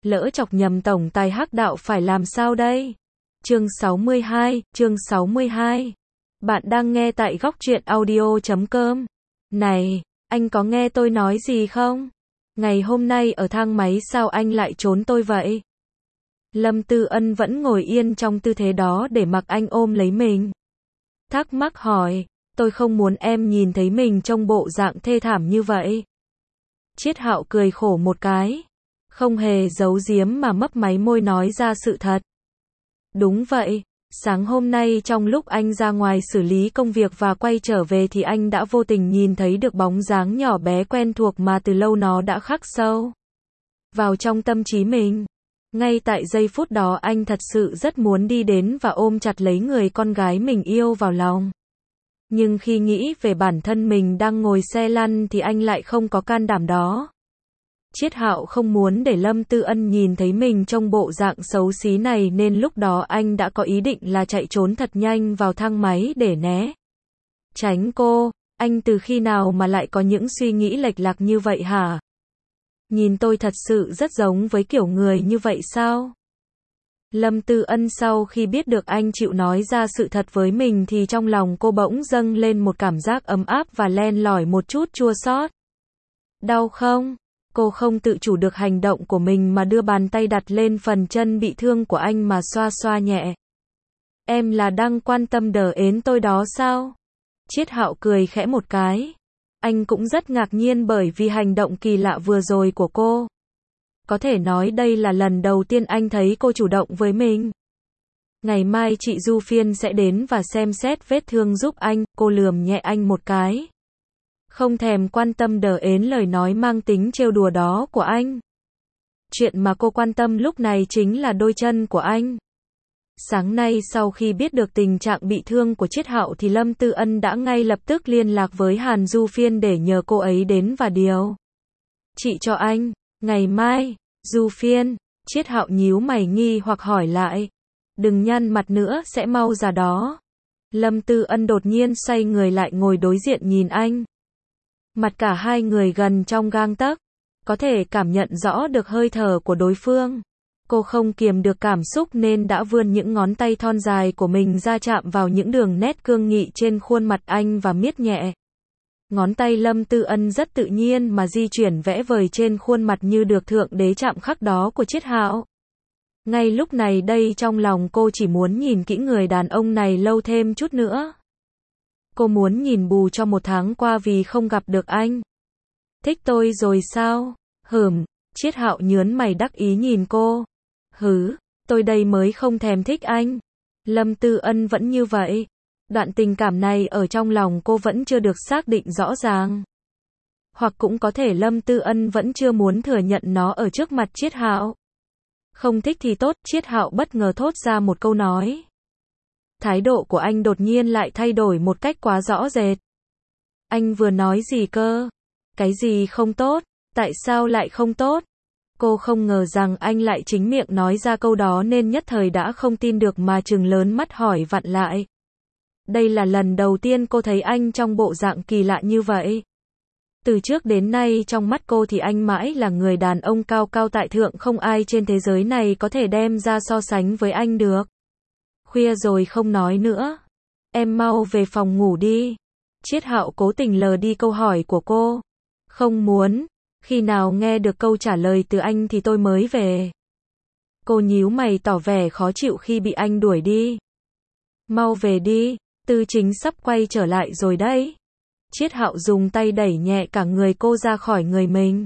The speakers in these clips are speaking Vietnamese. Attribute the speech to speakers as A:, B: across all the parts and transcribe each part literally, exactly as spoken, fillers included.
A: Lỡ chọc nhầm tổng tài hắc đạo phải làm sao đây? Chương sáu mươi hai, chương sáu mươi hai. Bạn đang nghe tại góc truyện audio chấm com. Này, anh có nghe tôi nói gì không? Ngày hôm nay ở thang máy sao anh lại trốn tôi vậy? Lâm Tư Ân vẫn ngồi yên trong tư thế đó để mặc anh ôm lấy mình. Thắc mắc hỏi, tôi không muốn em nhìn thấy mình trong bộ dạng thê thảm như vậy. Chiết Hạo cười khổ một cái, không hề giấu giếm mà mấp máy môi nói ra sự thật. Đúng vậy, sáng hôm nay trong lúc anh ra ngoài xử lý công việc và quay trở về thì anh đã vô tình nhìn thấy được bóng dáng nhỏ bé quen thuộc mà từ lâu nó đã khắc sâu vào trong tâm trí mình. Ngay tại giây phút đó anh thật sự rất muốn đi đến và ôm chặt lấy người con gái mình yêu vào lòng. Nhưng khi nghĩ về bản thân mình đang ngồi xe lăn thì anh lại không có can đảm đó. Chiết Hạo không muốn để Lâm Tư Ân nhìn thấy mình trong bộ dạng xấu xí này nên lúc đó anh đã có ý định là chạy trốn thật nhanh vào thang máy để né tránh cô. Anh từ khi nào mà lại có những suy nghĩ lệch lạc như vậy hả? Nhìn tôi thật sự rất giống với kiểu người như vậy sao? Lâm Tư Ân sau khi biết được anh chịu nói ra sự thật với mình thì trong lòng cô bỗng dâng lên một cảm giác ấm áp và len lỏi một chút chua xót. Đau không? Cô không tự chủ được hành động của mình mà đưa bàn tay đặt lên phần chân bị thương của anh mà xoa xoa nhẹ. Em là đang quan tâm đờ ến tôi đó sao? Chiết Hạo cười khẽ một cái. Anh cũng rất ngạc nhiên bởi vì hành động kỳ lạ vừa rồi của cô. Có thể nói đây là lần đầu tiên anh thấy cô chủ động với mình. Ngày mai chị Du Phiên sẽ đến và xem xét vết thương giúp anh, cô lườm nhẹ anh một cái. Không thèm quan tâm đờ ến lời nói mang tính trêu đùa đó của anh. Chuyện mà cô quan tâm lúc này chính là đôi chân của anh. Sáng nay sau khi biết được tình trạng bị thương của Chiết Hạo thì Lâm Tư Ân đã ngay lập tức liên lạc với Hàn Du Phiên để nhờ cô ấy đến và điều trị cho anh. Ngày mai, Du Phiên, Chiết Hạo nhíu mày nghi hoặc hỏi lại. Đừng nhăn mặt nữa sẽ mau ra đó. Lâm Tư Ân đột nhiên xoay người lại ngồi đối diện nhìn anh. Mặt cả hai người gần trong gang tấc, có thể cảm nhận rõ được hơi thở của đối phương. Cô không kiềm được cảm xúc nên đã vươn những ngón tay thon dài của mình ra chạm vào những đường nét cương nghị trên khuôn mặt anh và miết nhẹ. Ngón tay Lâm Tư Ân rất tự nhiên mà di chuyển vẽ vời trên khuôn mặt như được thượng đế chạm khắc đó của Chiết Hạo. Ngay lúc này đây trong lòng cô chỉ muốn nhìn kỹ người đàn ông này lâu thêm chút nữa. Cô muốn nhìn bù cho một tháng qua vì không gặp được anh. Thích tôi rồi sao? Hửm, Chiết Hạo nhớn mày đắc ý nhìn cô. Hứ, tôi đây mới không thèm thích anh. Lâm Tư Ân vẫn như vậy. Đoạn tình cảm này ở trong lòng cô vẫn chưa được xác định rõ ràng. Hoặc cũng có thể Lâm Tư Ân vẫn chưa muốn thừa nhận nó ở trước mặt Chiết Hạo. Không thích thì tốt, Chiết Hạo bất ngờ thốt ra một câu nói. Thái độ của anh đột nhiên lại thay đổi một cách quá rõ rệt. Anh vừa nói gì cơ? Cái gì không tốt? Tại sao lại không tốt? Cô không ngờ rằng anh lại chính miệng nói ra câu đó nên nhất thời đã không tin được mà trừng lớn mắt hỏi vặn lại. Đây là lần đầu tiên cô thấy anh trong bộ dạng kỳ lạ như vậy. Từ trước đến nay trong mắt cô thì anh mãi là người đàn ông cao cao tại thượng, không ai trên thế giới này có thể đem ra so sánh với anh được. Khuya rồi không nói nữa. Em mau về phòng ngủ đi. Chiết Hạo cố tình lờ đi câu hỏi của cô. Không muốn. Khi nào nghe được câu trả lời từ anh thì tôi mới về. Cô nhíu mày tỏ vẻ khó chịu khi bị anh đuổi đi. Mau về đi, Tư Chính sắp quay trở lại rồi đấy. Chiết Hạo dùng tay đẩy nhẹ cả người cô ra khỏi người mình.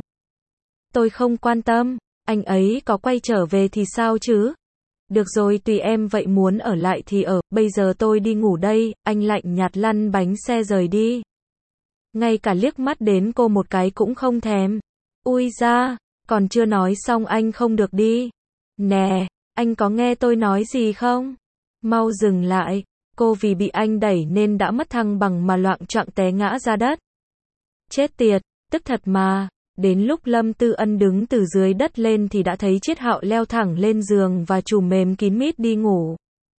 A: Tôi không quan tâm, anh ấy có quay trở về thì sao chứ? Được rồi tùy em vậy, muốn ở lại thì ở, bây giờ tôi đi ngủ đây. Anh lạnh nhạt lăn bánh xe rời đi. Ngay cả liếc mắt đến cô một cái cũng không thèm. Ui da, còn chưa nói xong anh không được đi. Nè, anh có nghe tôi nói gì không? Mau dừng lại. Cô vì bị anh đẩy nên đã mất thăng bằng mà loạng choạng té ngã ra đất. Chết tiệt, tức thật mà. Đến lúc Lâm Tư Ân đứng từ dưới đất lên thì đã thấy Chiết Hạo leo thẳng lên giường và trùm mềm kín mít đi ngủ.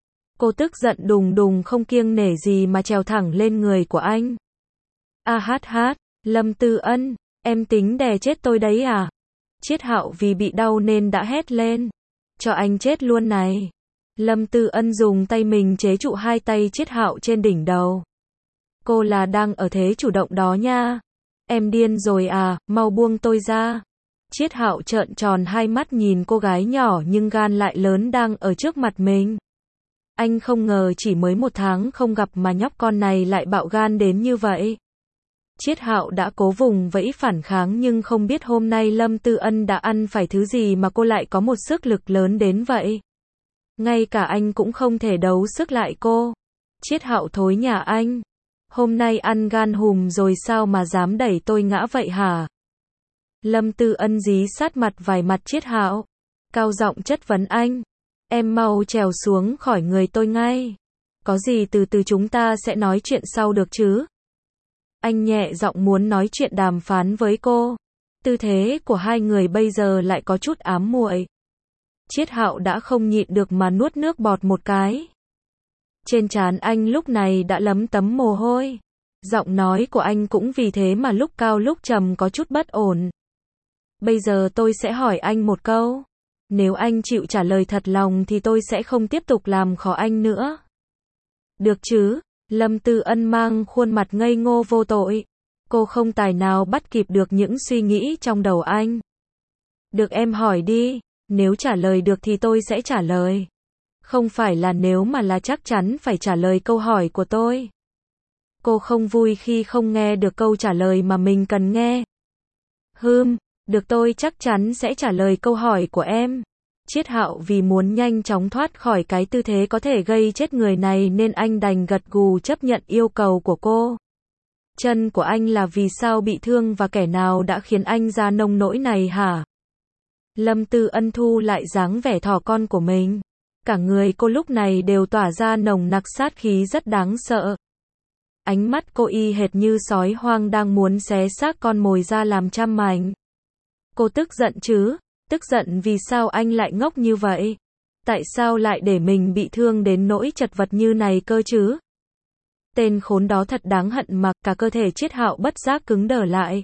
A: Cô tức giận đùng đùng không kiêng nể gì mà trèo thẳng lên người của anh. A hát hát, Lâm Tư Ân, em tính đè chết tôi đấy à? Chiết Hạo vì bị đau nên đã hét lên. Cho anh chết luôn này. Lâm Tư Ân dùng tay mình chế trụ hai tay Chiết Hạo trên đỉnh đầu. Cô là đang ở thế chủ động đó nha. Em điên rồi à, mau buông tôi ra. Chiết Hạo trợn tròn hai mắt nhìn cô gái nhỏ nhưng gan lại lớn đang ở trước mặt mình. Anh không ngờ chỉ mới một tháng không gặp mà nhóc con này lại bạo gan đến như vậy. Chiết Hạo đã cố vùng vẫy phản kháng nhưng không biết hôm nay Lâm Tư Ân đã ăn phải thứ gì mà cô lại có một sức lực lớn đến vậy. Ngay cả anh cũng không thể đấu sức lại cô. Chiết Hạo thối nhà anh. Hôm nay ăn gan hùm rồi sao mà dám đẩy tôi ngã vậy hả? Lâm Tư Ân dí sát mặt vài mặt Chiết Hạo. Cao giọng chất vấn anh. Em mau trèo xuống khỏi người tôi ngay. Có gì từ từ chúng ta sẽ nói chuyện sau được chứ? Anh nhẹ giọng muốn nói chuyện đàm phán với cô. Tư thế của hai người bây giờ lại có chút ám muội. Chiết Hạo đã không nhịn được mà nuốt nước bọt một cái. Trên trán anh lúc này đã lấm tấm mồ hôi. Giọng nói của anh cũng vì thế mà lúc cao lúc trầm có chút bất ổn. Bây giờ tôi sẽ hỏi anh một câu. Nếu anh chịu trả lời thật lòng thì tôi sẽ không tiếp tục làm khó anh nữa. Được chứ? Lâm Tư Ân mang khuôn mặt ngây ngô vô tội. Cô không tài nào bắt kịp được những suy nghĩ trong đầu anh. Được, em hỏi đi. Nếu trả lời được thì tôi sẽ trả lời. Không phải là nếu mà là chắc chắn phải trả lời câu hỏi của tôi. Cô không vui khi không nghe được câu trả lời mà mình cần nghe. Hừm, được, tôi chắc chắn sẽ trả lời câu hỏi của em. Chiết Hạo vì muốn nhanh chóng thoát khỏi cái tư thế có thể gây chết người này nên anh đành gật gù chấp nhận yêu cầu của cô. Chân của anh là vì sao bị thương và kẻ nào đã khiến anh ra nông nỗi này hả? Lâm Tư Ân thu lại dáng vẻ thỏ con của mình. Cả người cô lúc này đều tỏa ra nồng nặc sát khí rất đáng sợ. Ánh mắt cô y hệt như sói hoang đang muốn xé xác con mồi ra làm trăm mảnh. Cô tức giận chứ? Tức giận vì sao anh lại ngốc như vậy? Tại sao lại để mình bị thương đến nỗi chật vật như này cơ chứ? Tên khốn đó thật đáng hận mà. Cả cơ thể Chiết Hạo bất giác cứng đờ lại.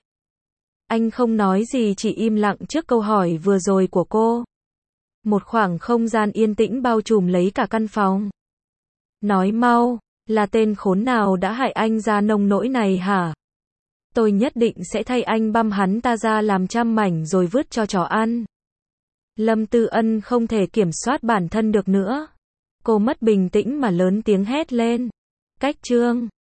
A: Anh không nói gì, chỉ im lặng trước câu hỏi vừa rồi của cô. Một khoảng không gian yên tĩnh bao trùm lấy cả căn phòng. Nói mau, là tên khốn nào đã hại anh ra nông nỗi này hả? Tôi nhất định sẽ thay anh băm hắn ta ra làm trăm mảnh rồi vứt cho chó ăn. Lâm Tư Ân không thể kiểm soát bản thân được nữa. Cô mất bình tĩnh mà lớn tiếng hét lên. Cách chương